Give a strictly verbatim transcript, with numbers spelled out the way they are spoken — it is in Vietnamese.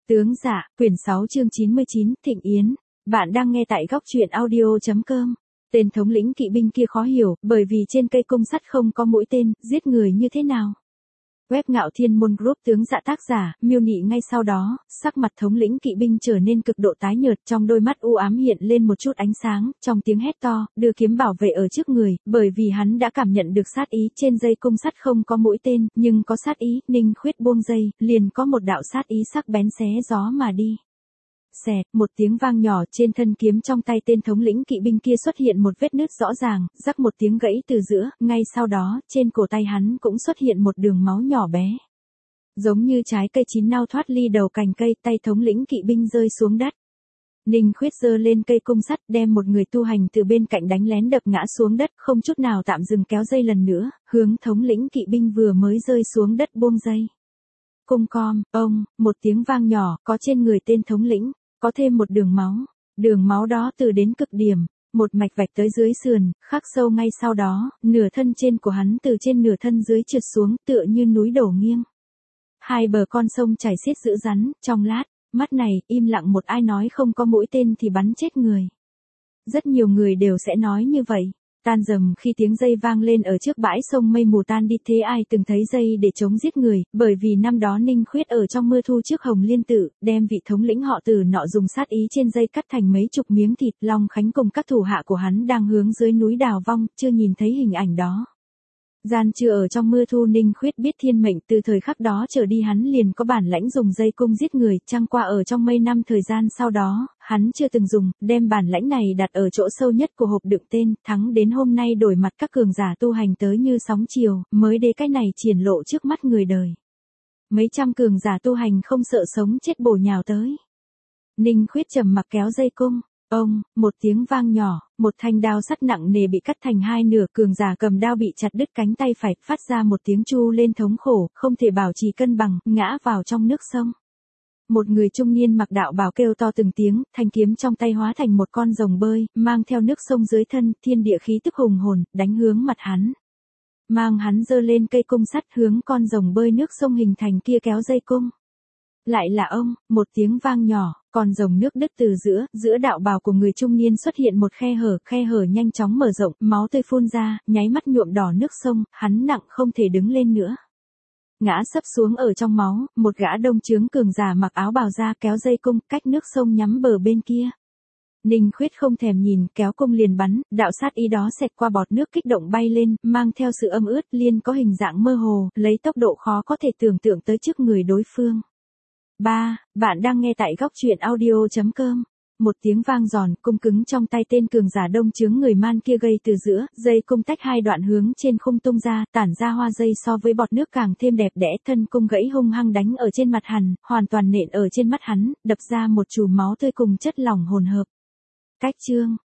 Tướng Dạ, quyển sáu chương chín mươi chín, Thịnh Yến. Bạn đang nghe tại góc truyện audio chấm com. Tên thống lĩnh kỵ binh kia khó hiểu, bởi vì trên cây cung sắt không có mũi tên, giết người như thế nào? Web Ngạo Thiên Môn Group. Tướng Dạ tác giả, miêu nị. Ngay sau đó, sắc mặt thống lĩnh kỵ binh trở nên cực độ tái nhợt, trong đôi mắt u ám hiện lên một chút ánh sáng, trong tiếng hét to, đưa kiếm bảo vệ ở trước người, bởi vì hắn đã cảm nhận được sát ý. Trên dây cung sắt không có mũi tên, nhưng có sát ý. Ninh Khuyết buông dây, liền có một đạo sát ý sắc bén xé gió mà đi. Xẹt, một tiếng vang nhỏ, trên thân kiếm trong tay tên thống lĩnh kỵ binh kia xuất hiện một vết nứt rõ ràng, rắc một tiếng gãy từ giữa, ngay sau đó, trên cổ tay hắn cũng xuất hiện một đường máu nhỏ bé. Giống như trái cây chín nao thoát ly đầu cành cây, tay thống lĩnh kỵ binh rơi xuống đất. Ninh Khuyết giơ lên cây cung sắt, đem một người tu hành từ bên cạnh đánh lén đập ngã xuống đất, không chút nào tạm dừng kéo dây lần nữa, hướng thống lĩnh kỵ binh vừa mới rơi xuống đất buông dây. Cung com, ông, một tiếng vang nhỏ, có trên người tên thống lĩnh, có thêm một đường máu. Đường máu đó từ đến cực điểm, một mạch vạch tới dưới sườn, khắc sâu. Ngay sau đó, nửa thân trên của hắn từ trên nửa thân dưới trượt xuống, tựa như núi đổ nghiêng. Hai bờ con sông chảy xiết dữ dằn, trong lát, mắt này, im lặng một ai nói không có mũi tên thì bắn chết người. Rất nhiều người đều sẽ nói như vậy. Tan dầm khi tiếng dây vang lên ở trước bãi sông mây mù tan đi, thế ai từng thấy dây để chống giết người, bởi vì năm đó Ninh Khuyết ở trong mưa thu trước Hồng Liên Tự, đem vị thống lĩnh họ Từ nọ dùng sát ý trên dây cắt thành mấy chục miếng thịt. Long Khánh cùng các thủ hạ của hắn đang hướng dưới núi đào vong, chưa nhìn thấy hình ảnh đó. Gian chưa ở trong mưa thu, Ninh Khuyết biết thiên mệnh, từ thời khắc đó trở đi hắn liền có bản lãnh dùng dây cung giết người, chẳng qua ở trong mấy năm thời gian sau đó, hắn chưa từng dùng, đem bản lãnh này đặt ở chỗ sâu nhất của hộp đựng tên, thắng đến hôm nay đổi mặt các cường giả tu hành tới như sóng chiều, mới để cái này triển lộ trước mắt người đời. Mấy trăm cường giả tu hành không sợ sống chết bổ nhào tới. Ninh Khuyết trầm mặc kéo dây cung. Ông, một tiếng vang nhỏ, một thanh đao sắt nặng nề bị cắt thành hai nửa, cường giả cầm đao bị chặt đứt cánh tay phải, phát ra một tiếng chu lên thống khổ, không thể bảo trì cân bằng, ngã vào trong nước sông. Một người trung niên mặc đạo bào kêu to từng tiếng, thanh kiếm trong tay hóa thành một con rồng bơi, mang theo nước sông dưới thân, thiên địa khí tức hùng hồn, đánh hướng mặt hắn. Mang hắn giơ lên cây cung sắt hướng con rồng bơi nước sông hình thành kia kéo dây cung. Lại là ông, một tiếng vang nhỏ, còn rồng nước đứt từ giữa, giữa đạo bào của người trung niên xuất hiện một khe hở, khe hở nhanh chóng mở rộng, máu tươi phun ra, nháy mắt nhuộm đỏ nước sông, hắn nặng không thể đứng lên nữa. Ngã sấp xuống ở trong máu, một gã đông trướng cường giả mặc áo bào da kéo dây cung, cách nước sông nhắm bờ bên kia. Ninh Khuyết không thèm nhìn, kéo cung liền bắn, đạo sát ý đó xẹt qua bọt nước kích động bay lên, mang theo sự âm ướt, liên có hình dạng mơ hồ, lấy tốc độ khó có thể tưởng tượng tới trước người đối phương. ba. Bạn đang nghe tại góc truyện audio chấm com. Một tiếng vang giòn, cung cứng trong tay tên cường giả đông chướng người man kia gây từ giữa, dây cung tách hai đoạn hướng trên khung tung ra, tản ra hoa dây so với bọt nước càng thêm đẹp đẽ, thân cung gãy hung hăng đánh ở trên mặt hắn, hoàn toàn nện ở trên mắt hắn, đập ra một chùm máu tươi cùng chất lỏng hỗn hợp. Cách chương.